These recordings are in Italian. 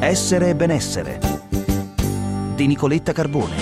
Essere e benessere di Nicoletta Carbone.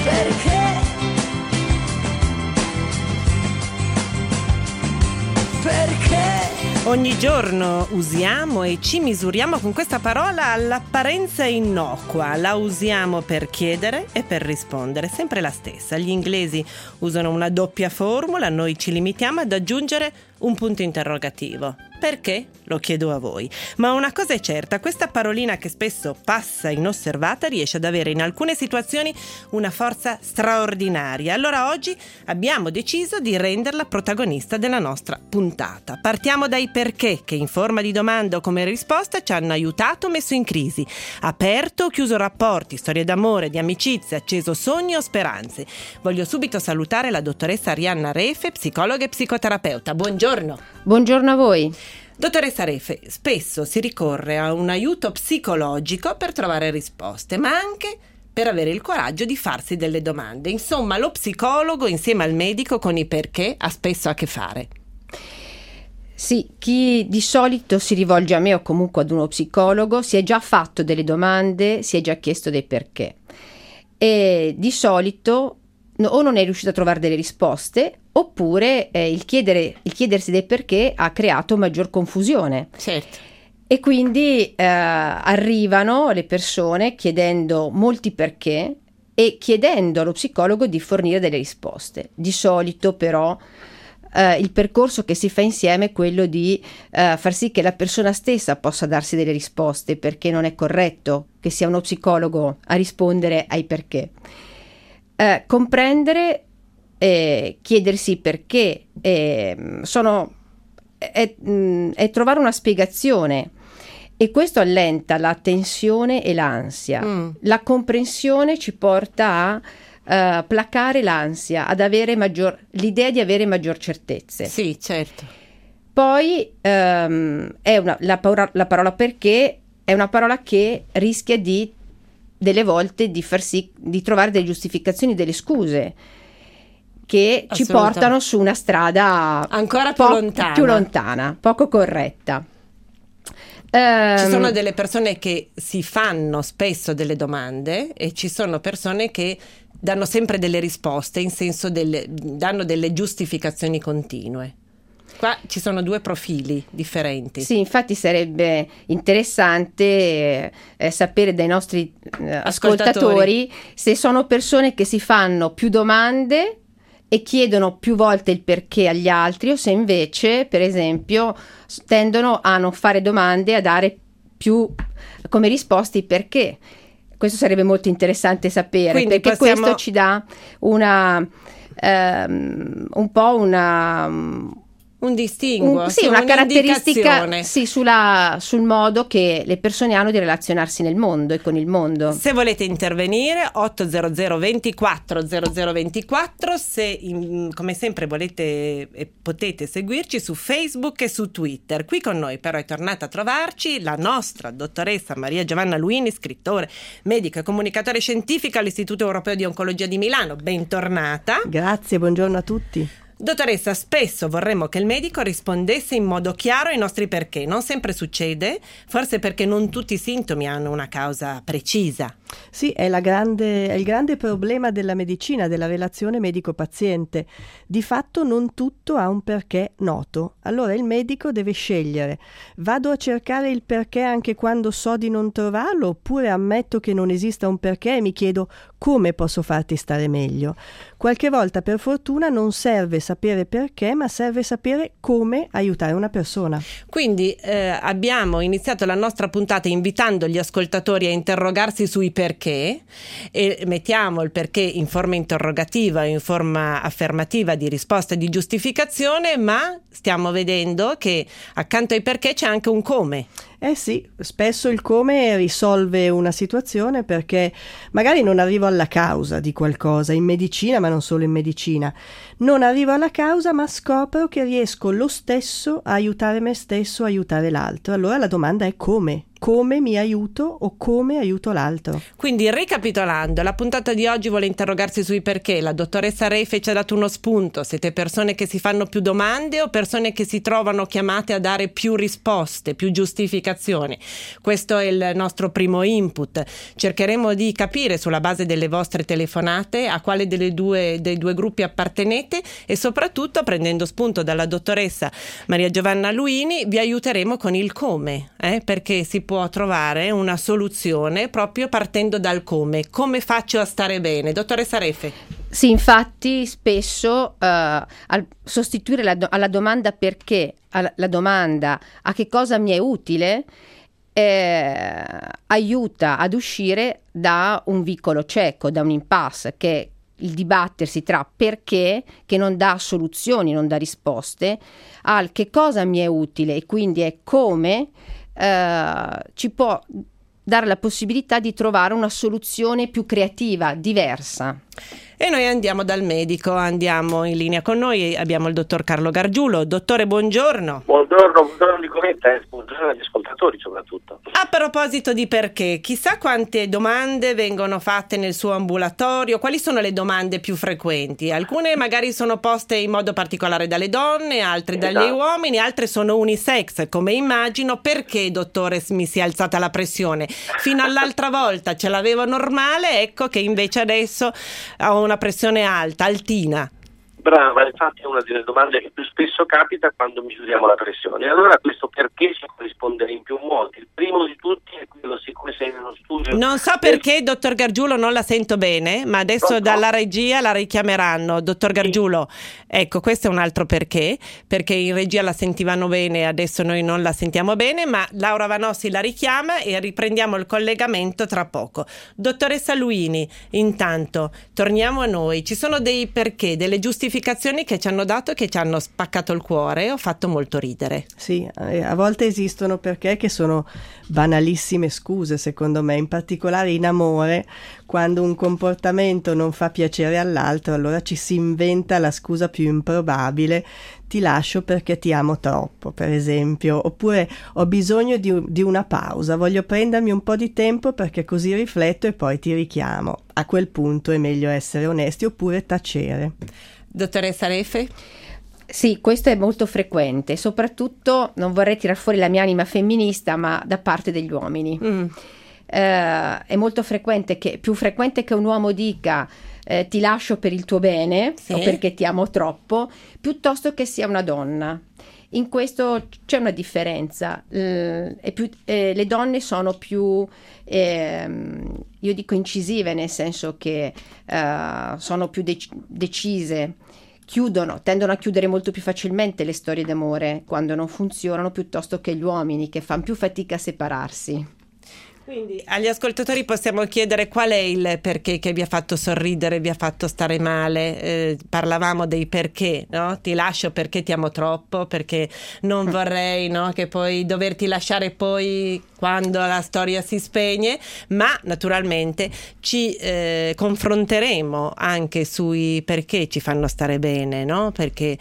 Perché ogni giorno usiamo e ci misuriamo con questa parola all'apparenza innocua. La usiamo per chiedere e per rispondere, sempre la stessa. Gli inglesi usano una doppia formula, noi ci limitiamo ad aggiungere un punto interrogativo. Perché? Lo chiedo a voi. Ma una cosa è certa, questa parolina che spesso passa inosservata riesce ad avere in alcune situazioni una forza straordinaria. Allora oggi abbiamo deciso di renderla protagonista della nostra puntata. Partiamo dai perché, che in forma di domanda o come risposta ci hanno aiutato o messo in crisi, aperto o chiuso rapporti, storie d'amore, di amicizia, acceso sogni o speranze. Voglio subito salutare la dottoressa Arianna Refe, psicologa e psicoterapeuta. Buongiorno. Buongiorno a voi. Dottoressa Refe, spesso si ricorre a un aiuto psicologico per trovare risposte, ma anche per avere il coraggio di farsi delle domande. Insomma, lo psicologo insieme al medico con i perché ha spesso a che fare. Sì, chi di solito si rivolge a me o comunque ad uno psicologo si è già fatto delle domande, si è già chiesto dei perché e di solito o non è riuscito a trovare delle risposte oppure il chiedersi del perché ha creato maggior confusione. Certo. E quindi arrivano le persone chiedendo molti perché e chiedendo allo psicologo di fornire delle risposte. Di solito però il percorso che si fa insieme è quello di far sì che la persona stessa possa darsi delle risposte, perché non è corretto che sia uno psicologo a rispondere ai perché. Comprendere, chiedersi perché è trovare una spiegazione, e questo allenta la tensione e l'ansia. La comprensione ci porta a placare l'ansia, ad avere l'idea di avere maggior certezze. Sì, certo. Poi la parola perché è una parola che rischia delle volte di far sì di trovare delle giustificazioni, delle scuse che ci portano su una strada ancora più lontana, poco corretta. Ci sono delle persone che si fanno spesso delle domande e ci sono persone che danno sempre delle risposte, in senso danno delle giustificazioni continue. Qua ci sono due profili differenti. Sì, infatti sarebbe interessante sapere dai nostri ascoltatori se sono persone che si fanno più domande e chiedono più volte il perché agli altri, o se invece, per esempio, tendono a non fare domande e a dare più come risposte i perché. Questo sarebbe molto interessante sapere. Quindi perché questo ci dà un distinguo, una caratteristica sul modo che le persone hanno di relazionarsi nel mondo e con il mondo. Se volete intervenire 800 24 0024, se come sempre volete e potete seguirci su Facebook e su Twitter. Qui con noi però è tornata a trovarci la nostra dottoressa Maria Giovanna Luini, scrittore, medico e comunicatore scientifico all'Istituto Europeo di Oncologia di Milano. Bentornata. Grazie, buongiorno a tutti. Dottoressa, spesso vorremmo che il medico rispondesse in modo chiaro ai nostri perché. Non sempre succede, forse perché non tutti i sintomi hanno una causa precisa. Sì, è il grande problema della medicina, della relazione medico-paziente. Di fatto non tutto ha un perché noto. Allora il medico deve scegliere: vado a cercare il perché anche quando so di non trovarlo, oppure ammetto che non esista un perché e mi chiedo come posso farti stare meglio. Qualche volta, per fortuna, non serve sapere perché, ma serve sapere come aiutare una persona. Quindi abbiamo iniziato la nostra puntata invitando gli ascoltatori a interrogarsi sui perché, e mettiamo il perché in forma interrogativa, in forma affermativa, di risposta e di giustificazione, ma stiamo vedendo che accanto ai perché c'è anche un come. Eh sì, spesso il come risolve una situazione, perché magari non arrivo alla causa di qualcosa in medicina, ma non solo in medicina. Non arrivo alla causa, ma scopro che riesco lo stesso a aiutare me stesso, a aiutare l'altro. Allora la domanda è come come mi aiuto o come aiuto l'altro. Quindi, ricapitolando, la puntata di oggi vuole interrogarsi sui perché. La dottoressa Reife ci ha dato uno spunto. Siete persone che si fanno più domande o persone che si trovano chiamate a dare più risposte, più giustificazioni? Questo è il nostro primo input. Cercheremo di capire sulla base delle vostre telefonate a quale dei due gruppi appartenete e soprattutto, prendendo spunto dalla dottoressa Maria Giovanna Luini, vi aiuteremo con il come, perché si può trovare una soluzione proprio partendo dal come. Come faccio a stare bene? Dottoressa Reife. Sì, infatti spesso al sostituire alla domanda perché, alla domanda a che cosa mi è utile, aiuta ad uscire da un vicolo cieco, da un impasse, che è il dibattersi tra perché, che non dà soluzioni, non dà risposte, al che cosa mi è utile, e quindi è come ci può dare la possibilità di trovare una soluzione più creativa, diversa. E noi andiamo dal medico, andiamo in linea con noi, abbiamo il dottor Carlo Gargiulo. Dottore, buongiorno. Buongiorno Nicoletta, buongiorno agli ascoltatori soprattutto. A proposito di perché, chissà quante domande vengono fatte nel suo ambulatorio, quali sono le domande più frequenti? Alcune magari sono poste in modo particolare dalle donne, altre dagli uomini, altre sono unisex, come immagino. Perché, dottore, mi si è alzata la pressione? Fino all'altra volta ce l'avevo normale, ecco che invece adesso ho una pressione alta, altina. Brava, infatti è una delle domande che più spesso capita quando misuriamo la pressione. Allora questo perché si può rispondere in più modi. Il primo di tutti è quello, siccome sei nello studio... Non so perché, dottor Gargiulo, non la sento bene, ma adesso dalla regia la richiameranno. Dottor Gargiulo, ecco, questo è un altro perché in regia la sentivano bene, adesso noi non la sentiamo bene, ma Laura Vanossi la richiama e riprendiamo il collegamento tra poco. Dottoressa Luini, intanto, torniamo a noi. Ci sono dei perché, delle giustificazioni che ci hanno dato e che ci hanno spaccato il cuore. Ho fatto molto ridere. Sì, a volte esistono perché che sono banalissime scuse, secondo me, in particolare in amore, quando un comportamento non fa piacere all'altro, allora ci si inventa la scusa più improbabile: ti lascio perché ti amo troppo, per esempio, oppure ho bisogno di una pausa, voglio prendermi un po' di tempo perché così rifletto e poi ti richiamo. A quel punto è meglio essere onesti oppure tacere. Dottoressa Reife? Sì, questo è molto frequente, soprattutto, non vorrei tirar fuori la mia anima femminista, ma da parte degli uomini. È molto frequente, più frequente che un uomo dica ti lascio per il tuo bene, sì, o perché ti amo troppo, piuttosto che sia una donna. In questo c'è una differenza. Le donne sono più, io dico incisive, nel senso che sono più decise, tendono a chiudere molto più facilmente le storie d'amore quando non funzionano, piuttosto che gli uomini, che fanno più fatica a separarsi. Quindi agli ascoltatori possiamo chiedere qual è il perché che vi ha fatto sorridere, vi ha fatto stare male. Parlavamo dei perché, no? Ti lascio perché ti amo troppo, perché non vorrei, no, che poi doverti lasciare poi quando la storia si spegne, ma naturalmente ci confronteremo anche sui perché ci fanno stare bene, no? Perché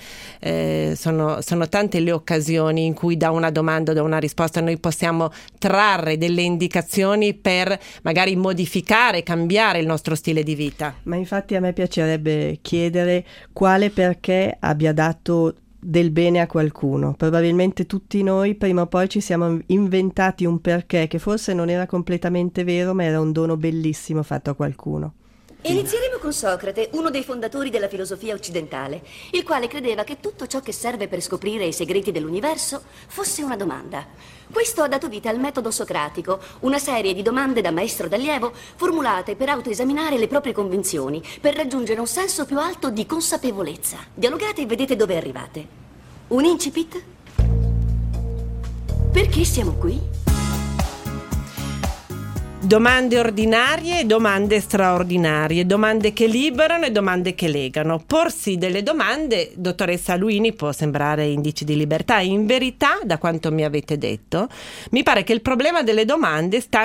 sono tante le occasioni in cui da una domanda o da una risposta noi possiamo trarre delle indicazioni per magari modificare, cambiare il nostro stile di vita. Ma infatti a me piacerebbe chiedere quale perché abbia dato del bene a qualcuno. Probabilmente tutti noi prima o poi ci siamo inventati un perché che forse non era completamente vero, ma era un dono bellissimo fatto a qualcuno. Inizieremo con Socrate, uno dei fondatori della filosofia occidentale, il quale credeva che tutto ciò che serve per scoprire i segreti dell'universo fosse una domanda. Questo ha dato vita al metodo socratico, una serie di domande da maestro d'allievo formulate per autoesaminare le proprie convinzioni, per raggiungere un senso più alto di consapevolezza. Dialogate e vedete dove arrivate. Un incipit? Perché siamo qui? Domande ordinarie e domande straordinarie, domande che liberano e domande che legano. Porsi delle domande, dottoressa Luini, può sembrare indice di libertà. In verità, da quanto mi avete detto, mi pare che il problema delle domande sta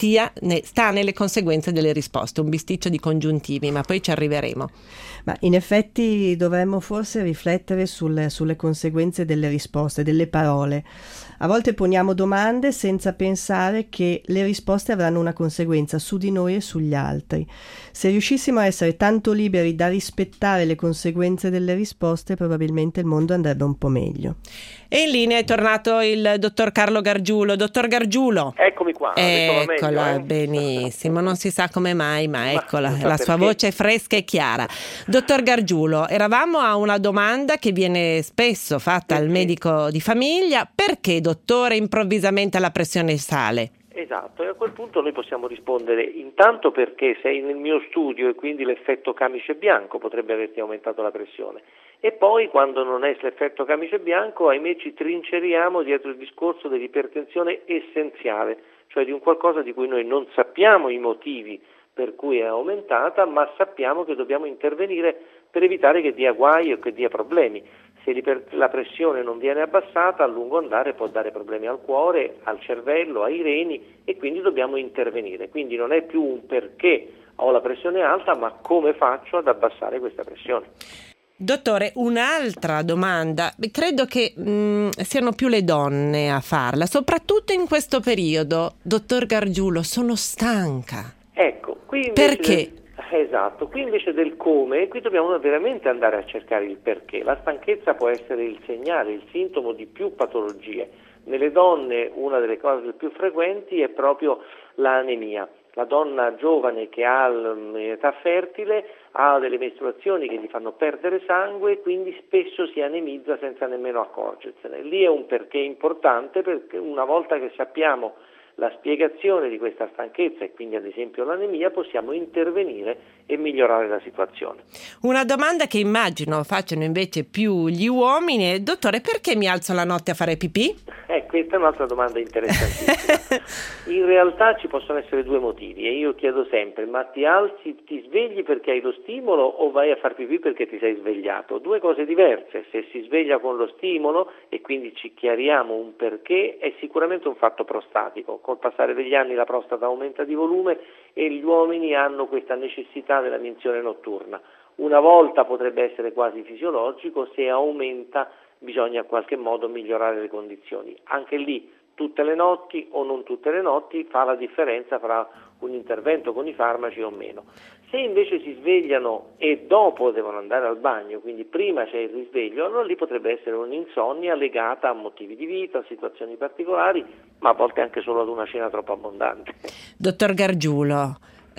nelle conseguenze delle risposte, un bisticcio di congiuntivi, ma poi ci arriveremo. Ma in effetti dovremmo forse riflettere sulle conseguenze delle risposte, delle parole. A volte poniamo domande senza pensare che le risposte avranno una conseguenza su di noi e sugli altri. Se riuscissimo a essere tanto liberi da rispettare le conseguenze delle risposte, probabilmente il mondo andrebbe un po' meglio. E in linea è tornato il dottor Carlo Gargiulo. Dottor Gargiulo. Eccomi qua. Eccola, meglio, benissimo. Non si sa come mai, ma eccola, non so la sua perché. voce è fresca e chiara. Dottor Gargiulo, eravamo a una domanda che viene spesso fatta al medico di famiglia. Perché, dottore, improvvisamente la pressione sale? Esatto, e a quel punto noi possiamo rispondere intanto perché sei nel mio studio e quindi l'effetto camice bianco potrebbe averti aumentato la pressione, e poi quando non è l'effetto camice bianco, ahimè, ci trinceriamo dietro il discorso dell'ipertensione essenziale, cioè di un qualcosa di cui noi non sappiamo i motivi per cui è aumentata, ma sappiamo che dobbiamo intervenire per evitare che dia guai o che dia problemi. Se la pressione non viene abbassata, a lungo andare può dare problemi al cuore, al cervello, ai reni, e quindi dobbiamo intervenire. Quindi non è più un perché ho la pressione alta, ma come faccio ad abbassare questa pressione. Dottore, un'altra domanda. Credo che siano più le donne a farla, soprattutto in questo periodo. Dottor Gargiulo, sono stanca. Ecco, qui perché? Esatto, qui invece del come, qui dobbiamo veramente andare a cercare il perché. La stanchezza può essere il segnale, il sintomo di più patologie. Nelle donne una delle cose più frequenti è proprio l'anemia. La donna giovane che ha l'età fertile ha delle mestruazioni che gli fanno perdere sangue e quindi spesso si anemizza senza nemmeno accorgersene. Lì è un perché importante, perché una volta che sappiamo la spiegazione di questa stanchezza e quindi ad esempio l'anemia, possiamo intervenire e migliorare la situazione. Una domanda che immagino facciano invece più gli uomini è: dottore, perché mi alzo la notte a fare pipì? Questa è un'altra domanda interessantissima. In realtà ci possono essere due motivi e io chiedo sempre: ma ti svegli perché hai lo stimolo o vai a far pipì perché ti sei svegliato? Due cose diverse. Se si sveglia con lo stimolo e quindi ci chiariamo un perché, è sicuramente un fatto prostatico. Col passare degli anni la prostata aumenta di volume e gli uomini hanno questa necessità della minzione notturna. Una volta potrebbe essere quasi fisiologico, se aumenta bisogna in qualche modo migliorare le condizioni. Anche lì tutte le notti o non tutte le notti fa la differenza fra un intervento con i farmaci o meno. Se invece si svegliano e dopo devono andare al bagno, quindi prima c'è il risveglio, allora lì potrebbe essere un'insonnia legata a motivi di vita, a situazioni particolari, ma a volte anche solo ad una cena troppo abbondante. Dottor Gargiulo,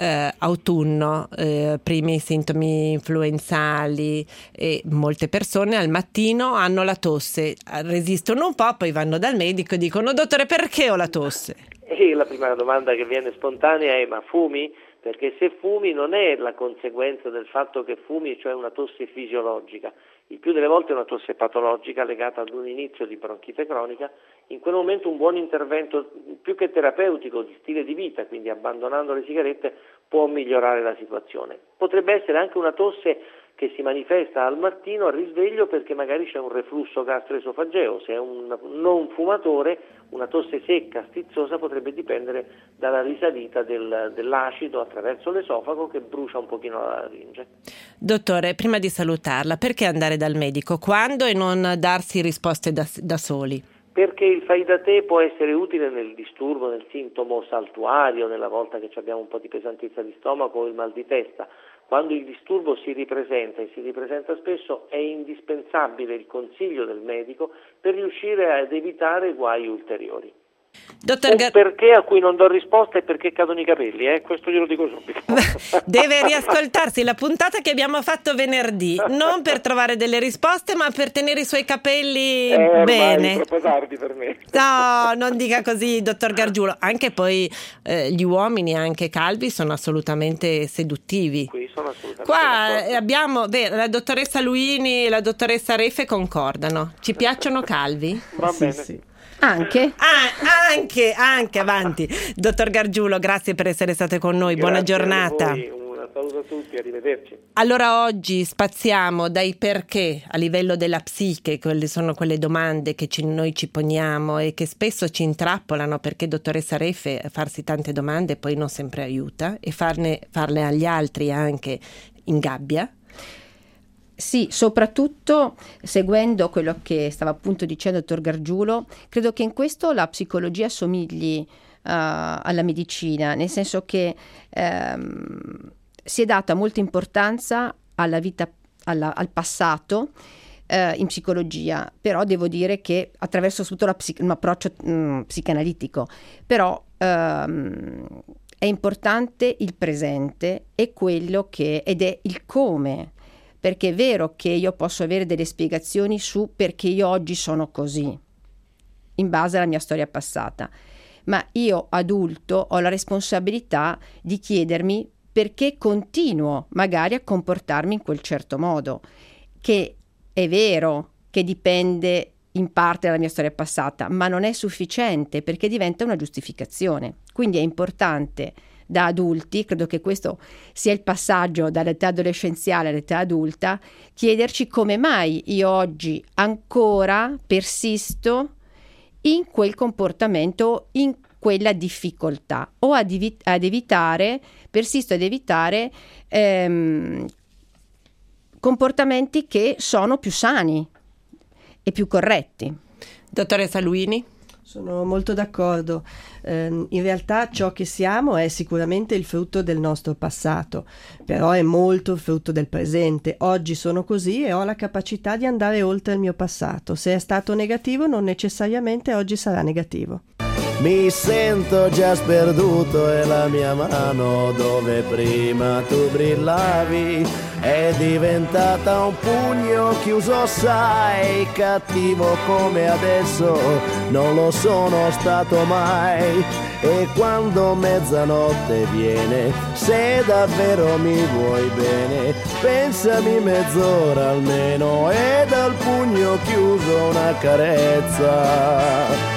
autunno, primi sintomi influenzali, e molte persone al mattino hanno la tosse, resistono un po', poi vanno dal medico e dicono: dottore, perché ho la tosse? E la prima domanda che viene spontanea è: ma fumi? Perché se fumi non è la conseguenza del fatto che fumi, cioè una tosse fisiologica. Il più delle volte è una tosse patologica legata ad un inizio di bronchite cronica. In quel momento un buon intervento, più che terapeutico, di stile di vita, quindi abbandonando le sigarette, può migliorare la situazione. Potrebbe essere anche una tosse che si manifesta al mattino al risveglio perché magari c'è un reflusso gastroesofageo. Se è un non fumatore, una tosse secca, stizzosa, potrebbe dipendere dalla risalita dell'acido attraverso l'esofago che brucia un pochino la laringe. Dottore, prima di salutarla, perché andare dal medico? Quando e non darsi risposte da soli? Perché il fai da te può essere utile nel disturbo, nel sintomo saltuario, nella volta che abbiamo un po' di pesantezza di stomaco o il mal di testa. Quando il disturbo si ripresenta e si ripresenta spesso, è indispensabile il consiglio del medico per riuscire ad evitare guai ulteriori. Perché a cui non do risposta è perché cadono i capelli, questo glielo dico subito. Deve riascoltarsi la puntata che abbiamo fatto venerdì, non per trovare delle risposte ma per tenere i suoi capelli bene. È troppo tardi per me. No, non dica così, dottor Gargiulo. Anche poi gli uomini, anche calvi, sono assolutamente seduttivi. Qui sono assolutamente Qua abbiamo la dottoressa Luini e la dottoressa Refe concordano. Ci piacciono calvi? Va bene. Sì. Anche, avanti. Dottor Gargiulo, grazie per essere state con noi, buona giornata. Un saluto a tutti, arrivederci. Allora oggi spaziamo dai perché a livello della psiche, quelle sono quelle domande che noi ci poniamo e che spesso ci intrappolano, perché dottoressa Reffe farsi tante domande poi non sempre aiuta, e farle agli altri anche ingabbia. Sì, soprattutto seguendo quello che stava appunto dicendo il dottor Gargiulo, credo che in questo la psicologia somigli alla medicina, nel senso che si è data molta importanza alla vita, al passato in psicologia, però devo dire che attraverso soprattutto un approccio psicanalitico, però è importante il presente e ed è il come. Perché è vero che io posso avere delle spiegazioni su perché io oggi sono così, in base alla mia storia passata, ma io adulto ho la responsabilità di chiedermi perché continuo magari a comportarmi in quel certo modo, che è vero che dipende in parte dalla mia storia passata, ma non è sufficiente perché diventa una giustificazione. Quindi è importante da adulti, credo che questo sia il passaggio dall'età adolescenziale all'età adulta, chiederci come mai io oggi ancora persisto in quel comportamento, in quella difficoltà, o persisto ad evitare comportamenti che sono più sani e più corretti. Dottoressa Luini? Sono molto d'accordo. In realtà ciò che siamo è sicuramente il frutto del nostro passato, però è molto il frutto del presente. Oggi sono così e ho la capacità di andare oltre il mio passato. Se è stato negativo, non necessariamente oggi sarà negativo. Mi sento già sperduto e la mia mano dove prima tu brillavi è diventata un pugno chiuso, sai, cattivo come adesso non lo sono stato mai. E quando mezzanotte viene, se davvero mi vuoi bene, pensami mezz'ora almeno e dal pugno chiuso una carezza.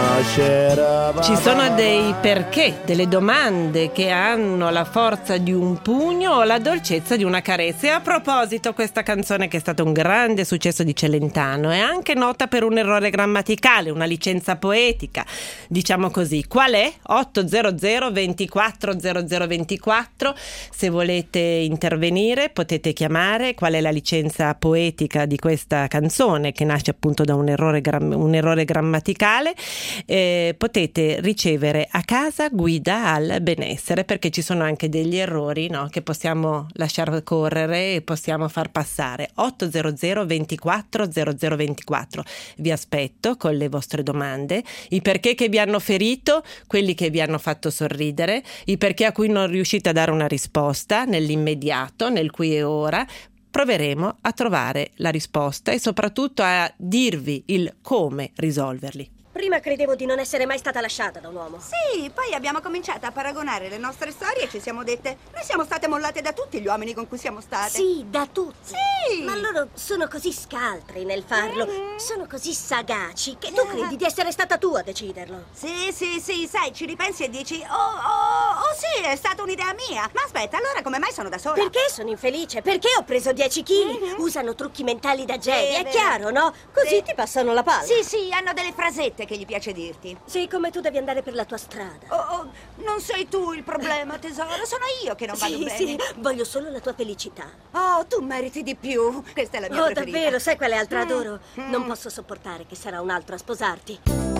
Ci sono dei perché, delle domande che hanno la forza di un pugno o la dolcezza di una carezza. E a proposito, questa canzone, che è stato un grande successo di Celentano, è anche nota per un errore grammaticale, una licenza poetica, diciamo così. Qual è? 800 24 0024. Se volete intervenire potete chiamare. Qual è la licenza poetica di questa canzone, che nasce appunto da un errore grammaticale? Potete ricevere a casa guida al benessere, perché ci sono anche degli errori, no, che possiamo lasciare correre e possiamo far passare. 800 24 0024. Vi aspetto con le vostre domande, i perché che vi hanno ferito, quelli che vi hanno fatto sorridere, i perché a cui non riuscite a dare una risposta nell'immediato, nel qui e ora. Proveremo a trovare la risposta e soprattutto a dirvi il come risolverli. Prima credevo di non essere mai stata lasciata da un uomo. Sì, poi abbiamo cominciato a paragonare le nostre storie e ci siamo dette: noi siamo state mollate da tutti gli uomini con cui siamo state. Sì, da tutti. Sì. Ma loro sono così scaltri nel farlo, sono così sagaci che tu credi di essere stata tu a deciderlo. Sì, sai, ci ripensi e dici: oh sì, è stata un'idea mia. Ma aspetta, allora come mai sono da sola? Perché sono infelice? Perché ho preso 10 kg? Usano trucchi mentali da geni, è chiaro, no? Così ti passano la palla. Sì, hanno delle frasette che gli piace dirti. Sì, come tu devi andare per la tua strada. Non sei tu il problema, tesoro, sono io che non vado bene. Sì, voglio solo la tua felicità. Oh, tu meriti di più. Questa è la mia preferita. Davvero? Sai quale altra adoro? Non posso sopportare che sarà un altro a sposarti.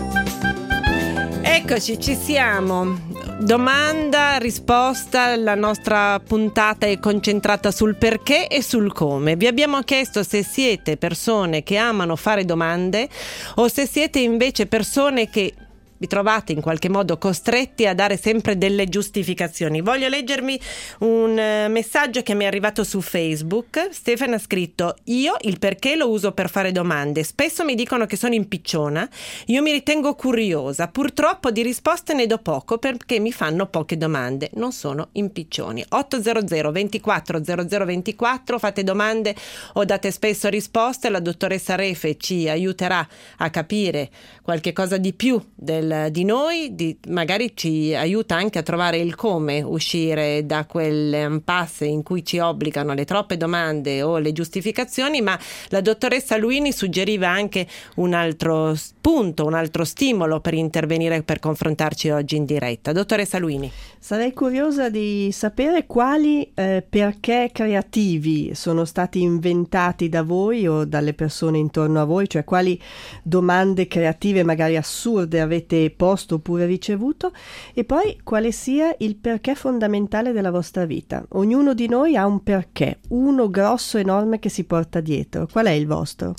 Eccoci, ci siamo. Domanda, risposta, la nostra puntata è concentrata sul perché e sul come. Vi abbiamo chiesto se siete persone che amano fare domande o se siete invece persone che vi trovate in qualche modo costretti a dare sempre delle giustificazioni. Voglio leggermi un messaggio che mi è arrivato su Facebook. Stefano ha scritto: io il perché lo uso per fare domande, spesso mi dicono che sono impicciona, io mi ritengo curiosa, purtroppo di risposte ne do poco perché mi fanno poche domande, non sono impiccioni. 800 24 0024, fate domande o date spesso risposte, la dottoressa Refe ci aiuterà a capire qualche cosa di più di noi, magari ci aiuta anche a trovare il come uscire da quell'impasse in cui ci obbligano le troppe domande o le giustificazioni, ma la dottoressa Luini suggeriva anche un altro spunto, un altro stimolo per intervenire, per confrontarci oggi in diretta. Dottoressa Luini. Sarei curiosa di sapere quali perché creativi sono stati inventati da voi o dalle persone intorno a voi, cioè quali domande creative magari assurde avete posto oppure ricevuto, e poi quale sia il perché fondamentale della vostra vita. Ognuno di noi ha un perché, uno grosso, enorme, che si porta dietro. Qual è il vostro?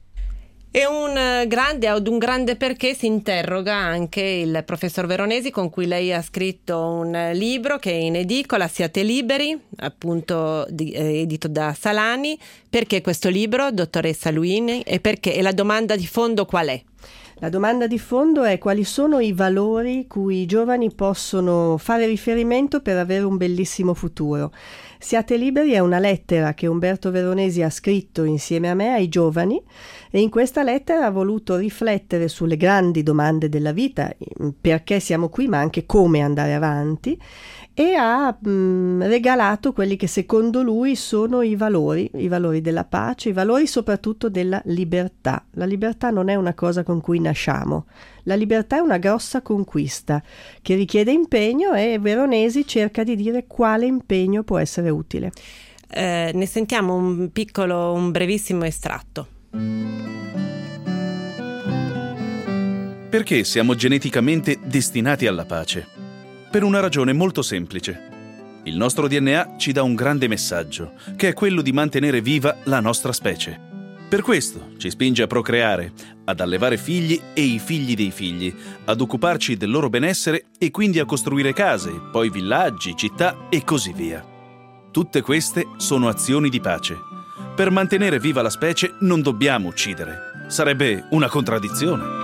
E ad un grande perché si interroga anche il professor Veronesi, con cui lei ha scritto un libro che è in edicola, Siate liberi, appunto edito da Salani. Perché questo libro, dottoressa Luini, e la domanda di fondo qual è? La domanda di fondo è: quali sono i valori cui i giovani possono fare riferimento per avere un bellissimo futuro? Siate liberi è una lettera che Umberto Veronesi ha scritto insieme a me ai giovani, e in questa lettera ha voluto riflettere sulle grandi domande della vita, perché siamo qui ma anche come andare avanti, e ha regalato quelli che secondo lui sono i valori della pace, i valori soprattutto della libertà. La libertà non è una cosa con cui nasciamo, la libertà è una grossa conquista che richiede impegno, e Veronesi cerca di dire quale impegno può essere utile. Ne sentiamo un brevissimo estratto. Perché siamo geneticamente destinati alla pace? Per una ragione molto semplice. Il nostro DNA ci dà un grande messaggio, che è quello di mantenere viva la nostra specie. Per questo ci spinge a procreare, ad allevare figli e i figli dei figli, ad occuparci del loro benessere e quindi a costruire case, poi villaggi, città e così via. Tutte queste sono azioni di pace. Per mantenere viva la specie non dobbiamo uccidere. Sarebbe una contraddizione.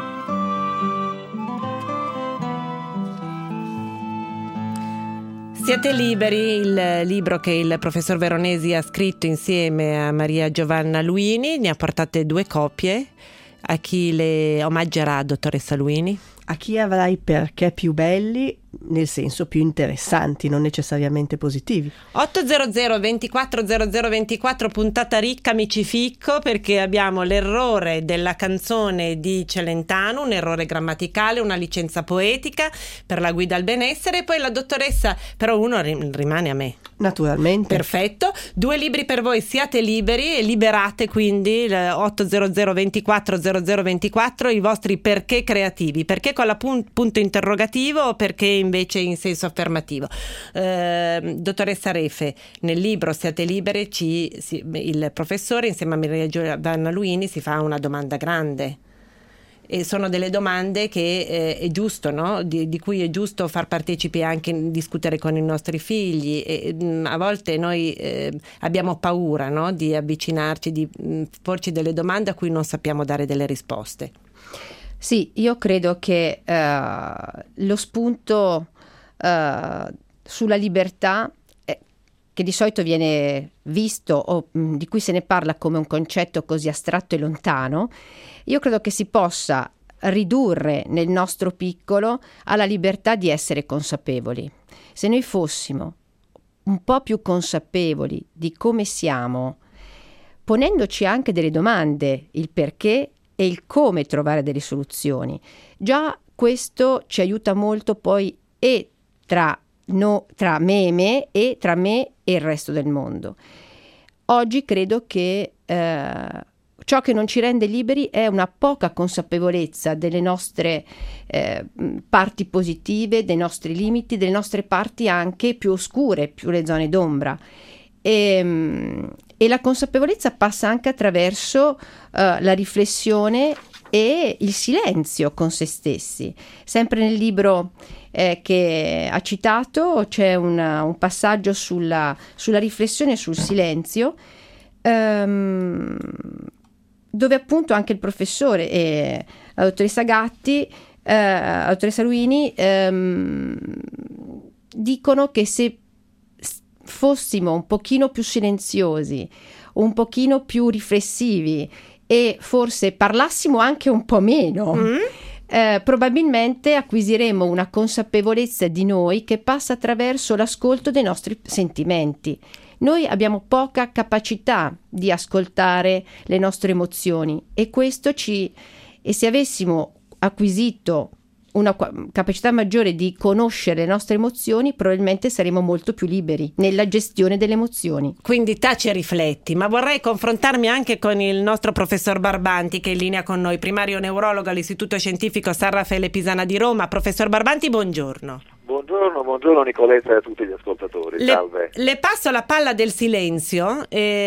Siate liberi, il libro che il professor Veronesi ha scritto insieme a Maria Giovanna Luini, ne ha portate 2 copie. A chi le omaggerà, dottoressa Luini? A chi avrà i perché più belli, nel senso più interessanti, non necessariamente positivi. 800 24 0024, puntata ricca, mi ci ficco, perché abbiamo l'errore della canzone di Celentano, un errore grammaticale, una licenza poetica per la guida al benessere, e poi la dottoressa, però uno rimane a me. Naturalmente. Perfetto. 2 libri per voi, siate liberi e liberate quindi 800 24 0024 i vostri perché creativi, perché con la punto interrogativo o perché invece in senso affermativo. Dottoressa Refe, nel libro Siate liberi il professore insieme a Maria Giovanna Luini si fa una domanda grande. E sono delle domande che è giusto, no? Di cui è giusto far partecipi, anche discutere con i nostri figli, e a volte noi abbiamo paura, no? Di avvicinarci, di porci delle domande a cui non sappiamo dare delle risposte. Sì, io credo che lo spunto sulla libertà, che di solito viene visto o di cui se ne parla come un concetto così astratto e lontano, io credo che si possa ridurre nel nostro piccolo alla libertà di essere consapevoli. Se noi fossimo un po' più consapevoli di come siamo, ponendoci anche delle domande, il perché e il come trovare delle soluzioni, già questo ci aiuta molto poi e tra me e me, e tra me e il resto del mondo. Oggi credo che ciò che non ci rende liberi è una poca consapevolezza delle nostre parti positive, dei nostri limiti, delle nostre parti anche più oscure, più le zone d'ombra. E la consapevolezza passa anche attraverso la riflessione e il silenzio con se stessi. Sempre nel libro che ha citato c'è un passaggio sulla riflessione sul silenzio, dove appunto anche il professore e la dottoressa Gatti, la dottoressa Ruini dicono che se fossimo un pochino più silenziosi, un pochino più riflessivi e forse parlassimo anche un po' meno, probabilmente acquisiremo una consapevolezza di noi che passa attraverso l'ascolto dei nostri sentimenti. Noi abbiamo poca capacità di ascoltare le nostre emozioni e se avessimo acquisito una capacità maggiore di conoscere le nostre emozioni, probabilmente saremo molto più liberi nella gestione delle emozioni. Quindi taci e rifletti, ma vorrei confrontarmi anche con il nostro professor Barbanti, che è in linea con noi, primario neurologo all'Istituto Scientifico San Raffaele Pisana di Roma. Professor Barbanti, buongiorno. Buongiorno Nicoletta e a tutti gli ascoltatori, salve. Le passo la palla del silenzio.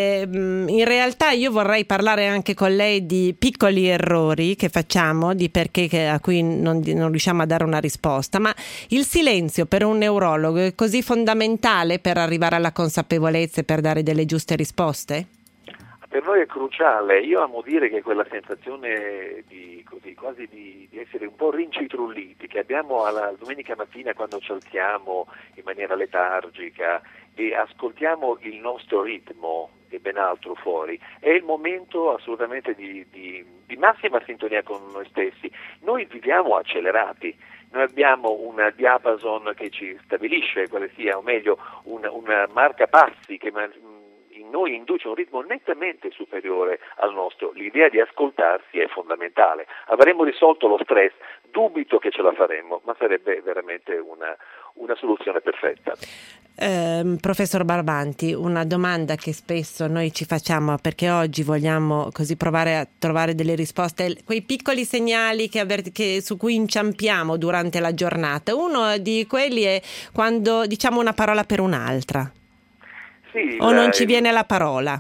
In realtà io vorrei parlare anche con lei di piccoli errori che facciamo, di perché a cui non riusciamo a dare una risposta, ma il silenzio per un neurologo è così fondamentale per arrivare alla consapevolezza e per dare delle giuste risposte? Per noi è cruciale. Io amo dire che quella sensazione quasi di essere un po' rincitrulliti che abbiamo alla domenica mattina quando ci alziamo in maniera letargica e ascoltiamo il nostro ritmo e ben altro fuori, è il momento assolutamente di massima sintonia con noi stessi. Noi viviamo accelerati. Noi abbiamo una diapason che ci stabilisce quale sia, o meglio una marca passi che in noi induce un ritmo nettamente superiore al nostro. L'idea di ascoltarsi è fondamentale. Avremmo risolto lo stress, dubito che ce la faremmo, ma sarebbe veramente una soluzione perfetta. Professor Barbanti, una domanda che spesso noi ci facciamo, perché oggi vogliamo così provare a trovare delle risposte, quei piccoli segnali su cui inciampiamo durante la giornata. Uno di quelli è quando diciamo una parola per un'altra. Sì, o non ci viene la parola.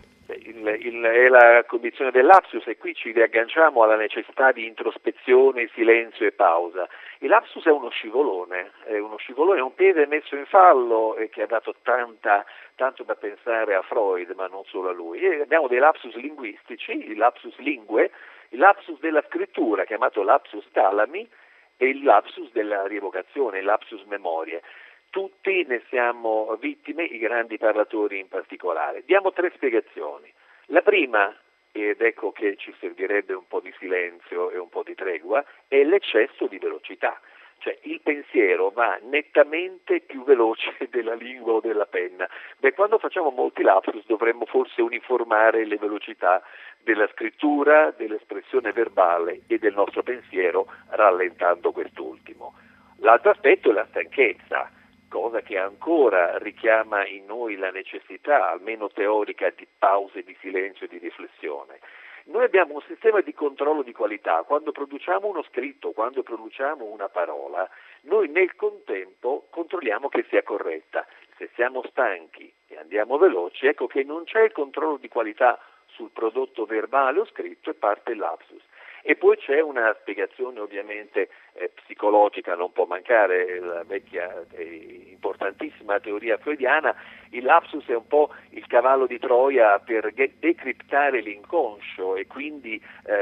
È la condizione del lapsus e qui ci riagganciamo alla necessità di introspezione, silenzio e pausa. Il lapsus è uno scivolone, un piede messo in fallo che ha dato tanto da pensare a Freud, ma non solo a lui. E abbiamo dei lapsus linguistici, il lapsus lingue, il lapsus della scrittura chiamato lapsus thalami e il lapsus della rievocazione, il lapsus memorie. Tutti ne siamo vittime, i grandi parlatori in particolare. Diamo 3 spiegazioni. La prima, ed ecco che ci servirebbe un po' di silenzio e un po' di tregua, è l'eccesso di velocità. Cioè il pensiero va nettamente più veloce della lingua o della penna. Quando facciamo molti lapsus dovremmo forse uniformare le velocità della scrittura, dell'espressione verbale e del nostro pensiero, rallentando quest'ultimo. L'altro aspetto è la stanchezza, cosa che ancora richiama in noi la necessità, almeno teorica, di pause, di silenzio e di riflessione. Noi abbiamo un sistema di controllo di qualità. Quando produciamo uno scritto, quando produciamo una parola, noi nel contempo controlliamo che sia corretta. Se siamo stanchi e andiamo veloci, ecco che non c'è il controllo di qualità sul prodotto verbale o scritto e parte il lapsus. E poi c'è una spiegazione ovviamente psicologica, non può mancare, la vecchia e importantissima teoria freudiana. Il lapsus è un po' il cavallo di Troia per decriptare l'inconscio e quindi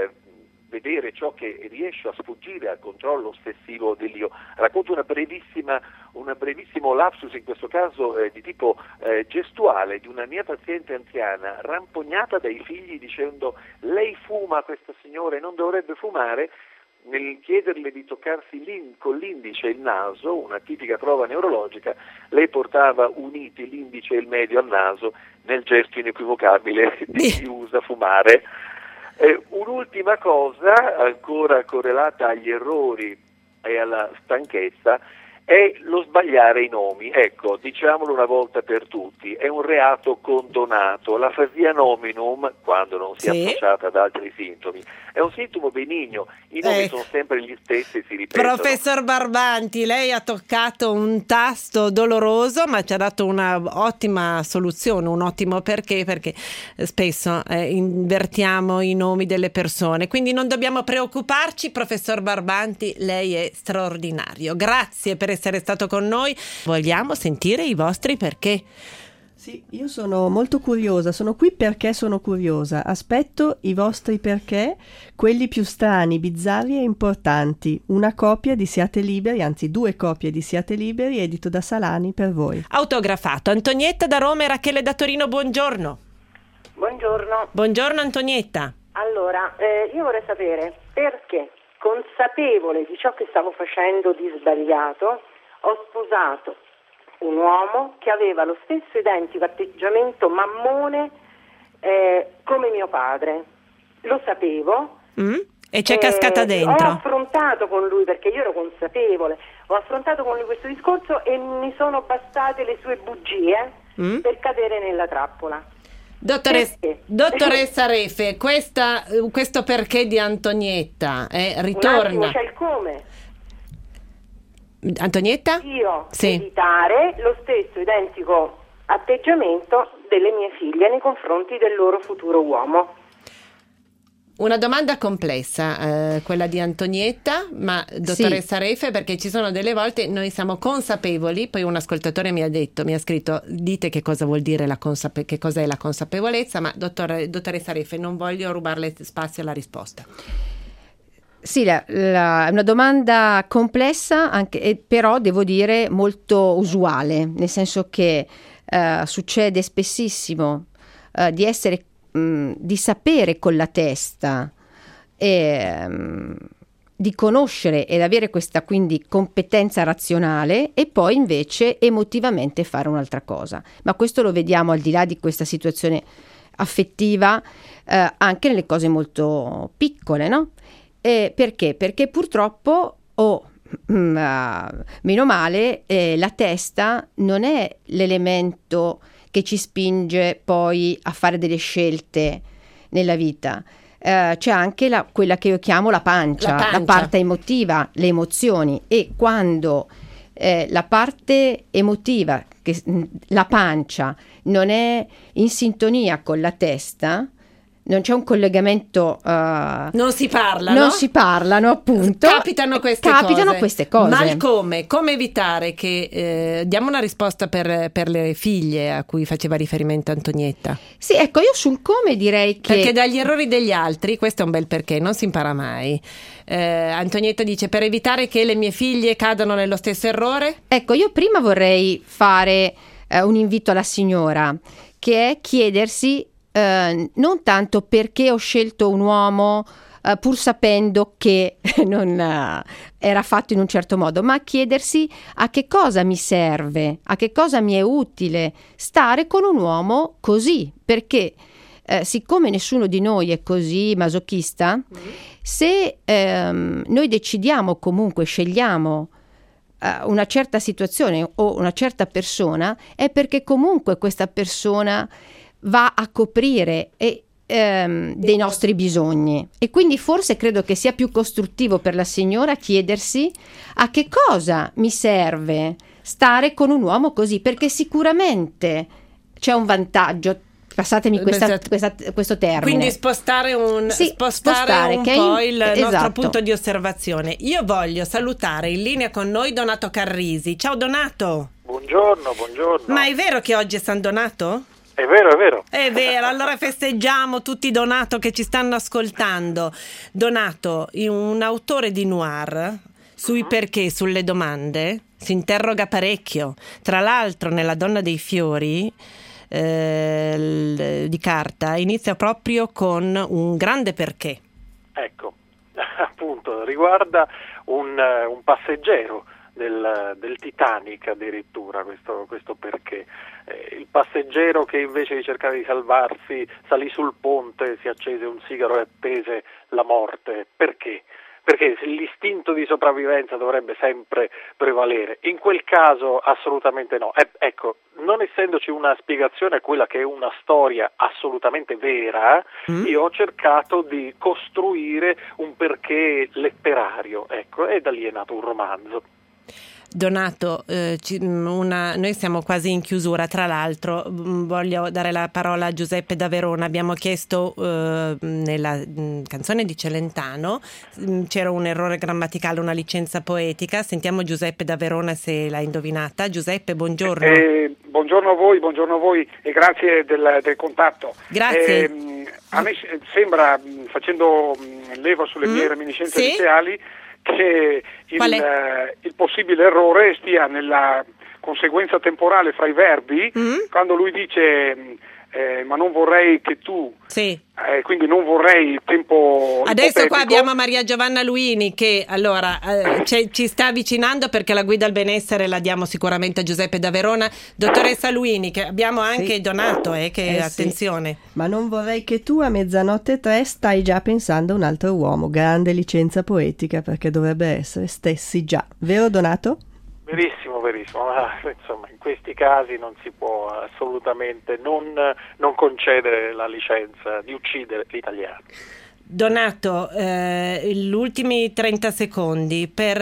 vedere ciò che riesce a sfuggire al controllo ossessivo dell'io. Racconto un brevissimo lapsus, in questo caso di tipo gestuale, di una mia paziente anziana rampognata dai figli dicendo: lei fuma, questa signora, e non dovrebbe fumare. Nel chiederle di toccarsi con l'indice il naso, una tipica prova neurologica, lei portava uniti l'indice e il medio al naso nel gesto inequivocabile di chi usa fumare. Un'ultima cosa, ancora correlata agli errori e alla stanchezza, è lo sbagliare i nomi. Ecco, diciamolo una volta per tutti, è un reato condonato. L'afasia nominum, quando non si è associata ad altri sintomi, è un sintomo benigno. I nomi sono sempre gli stessi e si ripetono. Professor Barbanti, lei ha toccato un tasto doloroso, ma ci ha dato una ottima soluzione, un ottimo perché spesso invertiamo i nomi delle persone, quindi non dobbiamo preoccuparci. Professor Barbanti, lei è straordinario. Grazie per essere stato con noi. Vogliamo sentire i vostri perché. Sì, io sono molto curiosa, sono qui perché sono curiosa. Aspetto i vostri perché, quelli più strani, bizzarri e importanti. Una copia di Siate Liberi, anzi 2 copie di Siate Liberi, edito da Salani per voi. Autografato. Antonietta da Roma e Rachele da Torino, buongiorno. Buongiorno. Buongiorno Antonietta. Allora, io vorrei sapere perché, consapevole di ciò che stavo facendo di sbagliato, ho sposato un uomo che aveva lo stesso identico atteggiamento mammone come mio padre. Lo sapevo. E c'è cascata dentro. Ho affrontato con lui, perché io ero consapevole, ho affrontato con lui questo discorso e mi sono bastate le sue bugie per cadere nella trappola. Dottoressa Refe, questo perché di Antonietta ritorna. Un attimo, c'è il come. Antonietta? Io evitare lo stesso identico atteggiamento delle mie figlie nei confronti del loro futuro uomo. Una domanda complessa, quella di Antonietta, ma dottoressa Refe, perché ci sono delle volte noi siamo consapevoli, poi un ascoltatore mi ha scritto, dite che cosa vuol dire che cos'è la consapevolezza, ma dottoressa Refe, non voglio rubarle spazio alla risposta. Sì, è una domanda complessa, però devo dire molto usuale, nel senso che succede spessissimo di sapere con la testa, di conoscere ed avere questa quindi competenza razionale e poi invece emotivamente fare un'altra cosa. Ma questo lo vediamo al di là di questa situazione affettiva, anche nelle cose molto piccole, no? Perché? Perché purtroppo meno male la testa non è l'elemento che ci spinge poi a fare delle scelte nella vita. C'è anche quella che io chiamo la pancia, la parte emotiva, le emozioni, e quando la parte emotiva, la pancia, non è in sintonia con la testa, non c'è un collegamento, non si parlano. Non si parlano, appunto. Capitano queste cose. Ma il come evitare che diamo una risposta per le figlie a cui faceva riferimento Antonietta? Sì, ecco, io sul come direi che perché dagli errori degli altri, questo è un bel perché, non si impara mai. Antonietta dice: per evitare che le mie figlie cadano nello stesso errore. Ecco, io prima vorrei fare un invito alla signora, che è chiedersi non tanto perché ho scelto un uomo pur sapendo che non era fatto in un certo modo, ma chiedersi a che cosa mi serve, a che cosa mi è utile stare con un uomo così, perché siccome nessuno di noi è così masochista, se noi decidiamo, comunque scegliamo una certa situazione o una certa persona, è perché comunque questa persona va a coprire dei nostri bisogni, e quindi forse credo che sia più costruttivo per la signora chiedersi a che cosa mi serve stare con un uomo così, perché sicuramente c'è un vantaggio, passatemi questo termine, quindi spostare un po' il nostro punto di osservazione. Io voglio salutare in linea con noi Donato Carrisi. Ciao Donato. Buongiorno. Ma è vero che oggi è San Donato? È vero. È vero, allora festeggiamo tutti Donato che ci stanno ascoltando. Donato, un autore di noir, sui perché, sulle domande, si interroga parecchio. Tra l'altro nella Donna dei fiori di Carta inizia proprio con un grande perché. Ecco, appunto, riguarda un passeggero del Titanic, addirittura questo perché. Il passeggero che invece di cercare di salvarsi salì sul ponte, si accese un sigaro e attese la morte. Perché? perché l'istinto di sopravvivenza dovrebbe sempre prevalere. In quel caso assolutamente no. Ecco, non essendoci una spiegazione a quella che è una storia assolutamente vera, io ho cercato di costruire un perché letterario, ecco, e da lì è nato un romanzo. Donato, noi siamo quasi in chiusura, tra l'altro voglio dare la parola a Giuseppe da Verona. Abbiamo chiesto nella canzone di Celentano, c'era un errore grammaticale, una licenza poetica. Sentiamo Giuseppe da Verona se l'ha indovinata. Giuseppe, buongiorno. Buongiorno a voi e grazie del contatto. Grazie. A me sembra, facendo leva sulle mie reminiscenze liceali, che il possibile errore stia nella conseguenza temporale fra i verbi, quando lui dice ma non vorrei che tu, quindi non vorrei tempo adesso ipotetico. Qua abbiamo Maria Giovanna Luini che allora ci sta avvicinando, perché la guida al benessere la diamo sicuramente a Giuseppe da Verona. Dottoressa Luini, che abbiamo anche Donato, attenzione. Ma non vorrei che tu a 00:03 stai già pensando a un altro uomo. Grande licenza poetica, perché dovrebbe essere stessi già, vero Donato? Verissimo. Insomma, in questi casi non si può assolutamente non concedere la licenza di uccidere l'italiano. Donato, gli ultimi 30 secondi per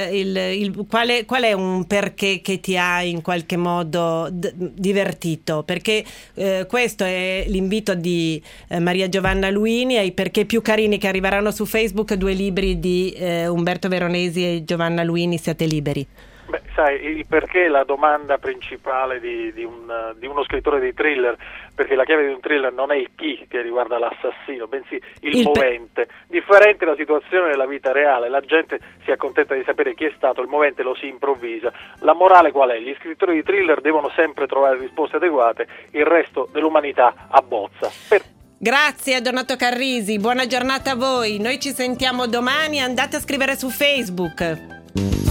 qual è un perché che ti ha in qualche modo divertito? Perché questo è l'invito di Maria Giovanna Luini ai perché più carini che arriveranno su Facebook, 2 libri di Umberto Veronesi e Giovanna Luini, siate liberi. Beh, sai, il perché è la domanda principale di uno scrittore di thriller, perché la chiave di un thriller non è il chi che riguarda l'assassino, bensì il movente. Differente la situazione della vita reale, la gente si accontenta di sapere chi è stato, il movente lo si improvvisa. La morale qual è? Gli scrittori di thriller devono sempre trovare risposte adeguate, il resto dell'umanità abbozza. Grazie a Donato Carrisi, buona giornata a voi, noi ci sentiamo domani, andate a scrivere su Facebook.